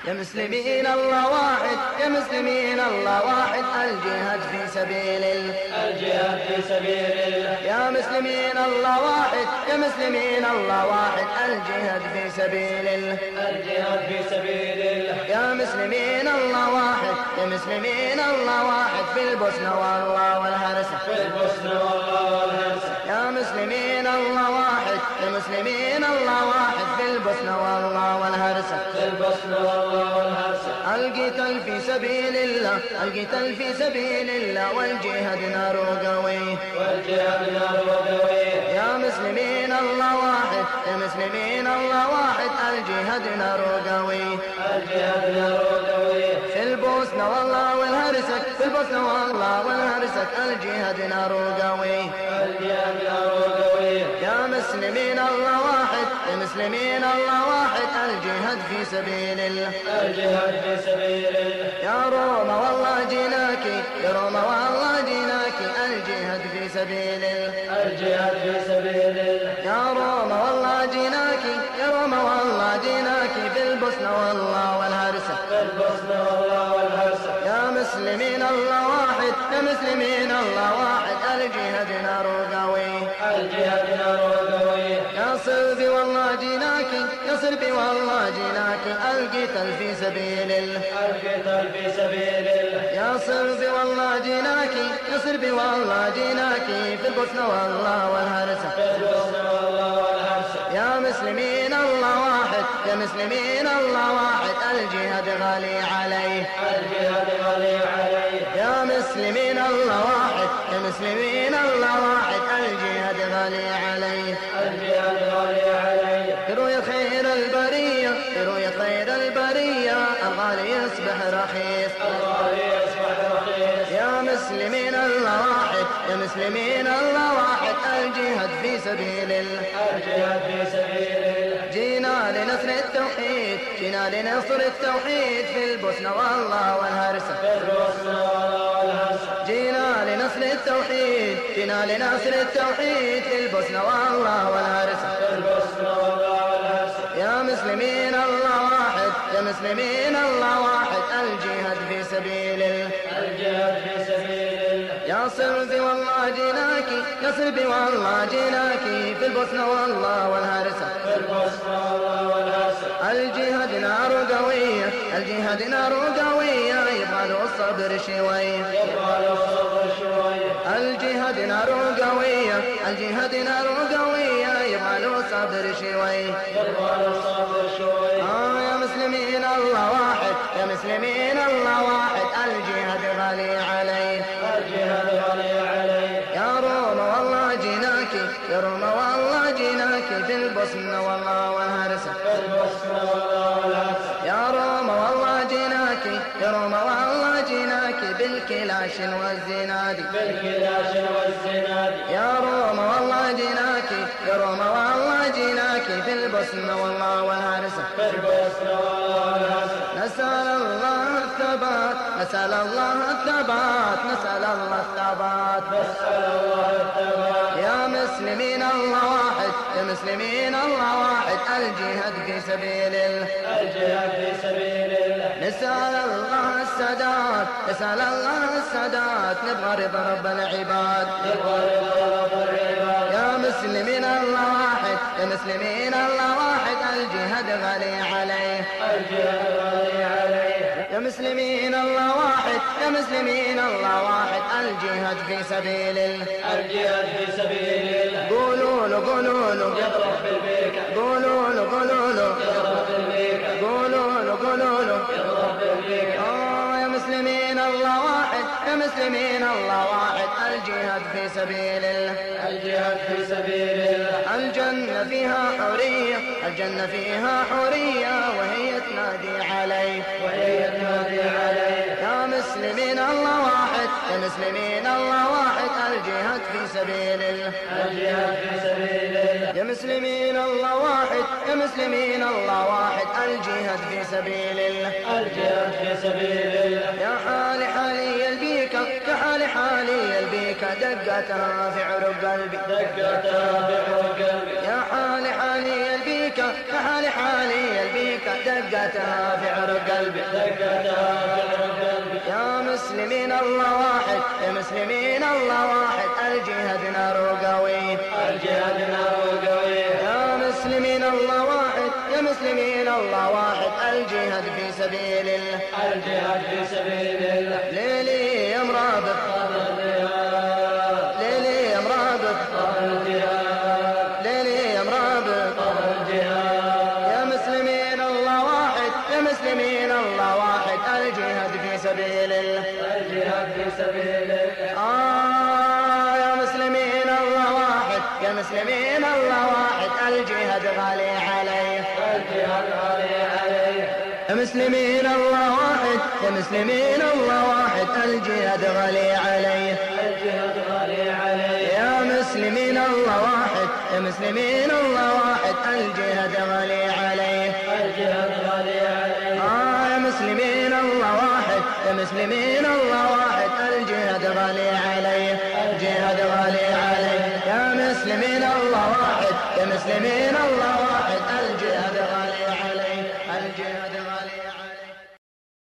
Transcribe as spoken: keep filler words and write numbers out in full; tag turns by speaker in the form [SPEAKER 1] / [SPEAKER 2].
[SPEAKER 1] يا مسلمين الله واحد، يا مسلمين الله واحد، الجهاد في سبيل الله،
[SPEAKER 2] الجهاد في سبيل الله.
[SPEAKER 1] يا مسلمين الله واحد، يا مسلمين الله واحد، الجهاد في سبيل الله،
[SPEAKER 2] الجهاد في سبيل الله.
[SPEAKER 1] يا مسلمين الله واحد، يا مسلمين الله واحد، في البوسنة والله والهرسة،
[SPEAKER 2] في البوسنة والله والهرسة.
[SPEAKER 1] يا مسلمين الله واحد، يا مسلمين الله واحد، في البوسنة والله والهرسة،
[SPEAKER 2] في البوسنة والله والهرسة.
[SPEAKER 1] القتال في سبيل الله، القتال في سبيل الله، والجهاد نار قوي،
[SPEAKER 2] والجهاد نار قوي.
[SPEAKER 1] يا مسلمين الله واحد، يا مسلمين الله واحد، الجهاد نار قوي،
[SPEAKER 2] الجهاد نار قوي.
[SPEAKER 1] في البوسنة والله والهرسك، في البوسنة والله والهرسك، الجهاد نار قوي،
[SPEAKER 2] الجهاد نار قوي.
[SPEAKER 1] يا مسلمين الله واحد، يا مسلمين الله واحد، الجهاد في سبيل الله،
[SPEAKER 2] الجهاد في سبيل الله.
[SPEAKER 1] يا روما والله جيناكي، يا روما والله جيناكي، الجهاد في سبيل الله،
[SPEAKER 2] الجهاد في سبيل الله.
[SPEAKER 1] يا روما والله جيناكي، يا روما والله جيناكي، في البوسنة والله والهرسة،
[SPEAKER 2] في البوسنة والله والهرسة.
[SPEAKER 1] يا مسلمين الله واحد، يا مسلمين الله واحد، الجهاد نار قوي،
[SPEAKER 2] الجهاد نار قوي.
[SPEAKER 1] يا صلبي والله جيناكي، يا صلبي والله جيناكي، القتال في سبيل الله،
[SPEAKER 2] القتال في سبيل الله.
[SPEAKER 1] يا صلبي والله جيناكي، يا صلبي والله جيناكي، في البوسنة والله والهرسة،
[SPEAKER 2] في البوسنة والله والهرسة.
[SPEAKER 1] يا مسلمين الله واحد، يا مسلمين الله واحد، الجهاد غالي عليه،
[SPEAKER 2] الجهاد غالي عليه.
[SPEAKER 1] يا مسلمين الله واحد، يا مسلمين الله واحد، الجهاد غالي عليه،
[SPEAKER 2] الجهاد غالي عليه.
[SPEAKER 1] فروا يا خير البرية، فروا يا خير البرية، الغالي يصبح رخيص،
[SPEAKER 2] الغالي يصبح رخيص.
[SPEAKER 1] يا مسلمين الله واحد، يا مسلمين الله واحد، الجهاد في سبيل الله،
[SPEAKER 2] الجهاد في سبيل الله.
[SPEAKER 1] جينا لنصر التوحيد، جينا لنصر التوحيد، في البوسنة والله والهرسة،
[SPEAKER 2] في البوسنة والله والهرسة.
[SPEAKER 1] جينا لنصر التوحيد، جينا لنصر التوحيد، في البوسنة والله والهرسة،
[SPEAKER 2] في البوسنة والله والهرسة.
[SPEAKER 1] يا مسلمين الله واحد، يا مسلمين الله واحد، الجهاد في سبيل الله،
[SPEAKER 2] الجهاد في سبيل الله.
[SPEAKER 1] يا صلبي والله جيناكي، يا صلبي والله جيناكي، في البوسنة والله والهرسة،
[SPEAKER 2] في البوسنة والله والهرسة.
[SPEAKER 1] الجهاد نار قوية، الجهاد نار قوية، يبغى له الصبر شوية،
[SPEAKER 2] يبغى له الصبر شوية.
[SPEAKER 1] الجهاد نار قوية، الجهاد نار قوية، يبغى له الصبر شوية،
[SPEAKER 2] يبغى له الصبر شوية.
[SPEAKER 1] آه يا مسلمين الله واحد، يا مسلمين الله واحد، الجهاد غالي عليه،
[SPEAKER 2] الجهاد غالي عليه.
[SPEAKER 1] يا روما والله جيناكي، يا روما والله جيناكي، في البوسنة والله والهرسة،
[SPEAKER 2] في البوسنة والله والهرسة.
[SPEAKER 1] يا روما والله جيناكي، يا روما والله جيناكي، بالكلاش والزنادي،
[SPEAKER 2] بالكلاش والزنادي.
[SPEAKER 1] يا روما والله جيناكي، يا روما والله جيناكي، في البوسنة والله والهرسة،
[SPEAKER 2] في البوسنة والله والهرسة.
[SPEAKER 1] نسأل الله الثبات، نسأل الله الثبات، نسأل الله الثبات،
[SPEAKER 2] نسأل الله الثبات.
[SPEAKER 1] يا مسلمين الله واحد، يا مسلمين الله واحد، الجهاد في سبيل الله،
[SPEAKER 2] الجهاد في سبيل الله.
[SPEAKER 1] نسأل الله السداد، نسأل الله السداد، نبغى رضا رب العباد،
[SPEAKER 2] نبغى رضا رب العباد.
[SPEAKER 1] يا مسلمين الله واحد، يا مسلمين الله واحد، الجهاد غالي عليه،
[SPEAKER 2] الجهاد غالي عليه.
[SPEAKER 1] يا مسلمين الله واحد، يا مسلمين الله واحد، الجهاد في سبيل الله،
[SPEAKER 2] الجهاد في سبيل الله.
[SPEAKER 1] قولوا له قولوا له،
[SPEAKER 2] يضرب بالبيكة.
[SPEAKER 1] قولوا له قولوا له،
[SPEAKER 2] يضرب بالبيكة.
[SPEAKER 1] قولوا له قولوا له،
[SPEAKER 2] يضرب بالبيكة.
[SPEAKER 1] آه يا مسلمين الله واحد، يا مسلمين الله واحد، الجهاد في سبيل الله،
[SPEAKER 2] الجهاد في سبيل الله.
[SPEAKER 1] الجنة فيها حرية، الجنة فيها حرية، وهي تنادي عليه،
[SPEAKER 2] وهي تنادي عليه.
[SPEAKER 1] يا مسلمين الله واحد، يا مسلمين الله واحد، الجهاد في سبيل الله،
[SPEAKER 2] الجهاد في سبيل الله.
[SPEAKER 1] يا مسلمين الله واحد، يا مسلمين الله واحد، الجهاد في سبيل الله،
[SPEAKER 2] الجهاد في سبيل الله.
[SPEAKER 1] يا حال حالي البيكة، يا حال حالي البيكة، دقتها في عروق قلبي،
[SPEAKER 2] دقتها في عروق قلبي.
[SPEAKER 1] يا حال حالي البيكة، يا حال حالي البيكة، دقتها في عروق
[SPEAKER 2] قلبي دقتها تضرب قلبي
[SPEAKER 1] يا مسلمين الله واحد يا مسلمين الله واحد الجهاد نار قوي
[SPEAKER 2] الجهاد نار قوي
[SPEAKER 1] يا مسلمين الله واحد يا مسلمين الله واحد الجهاد في سبيل الله
[SPEAKER 2] الجهاد في سبيل الله
[SPEAKER 1] ليلي يا مرابط ليلي يا مرابط ليلي يا مرابط يا مسلمين الله واحد يا مسلمين الله واحد الجهاد في سبيل الله
[SPEAKER 2] الجهاد في سبيل الله
[SPEAKER 1] آه يا مسلمين الله واحد يا مسلمين الله واحد الجهاد غالي عليه
[SPEAKER 2] الجهاد غالي عليه
[SPEAKER 1] يا مسلمين الله واحد يا مسلمين الله واحد الجهاد غالي عليه
[SPEAKER 2] الجهاد غالي عليه
[SPEAKER 1] يا مسلمين الله واحد يا مسلمين الله واحد الجهاد غالي عليه
[SPEAKER 2] الجهاد غالي عليه
[SPEAKER 1] آه يا مسلمين الله واحد يا مسلمين الله واحد الجهاد غالي عليه الجهاد غالي عليه يا مسلمين الله واحد يا مسلمين الله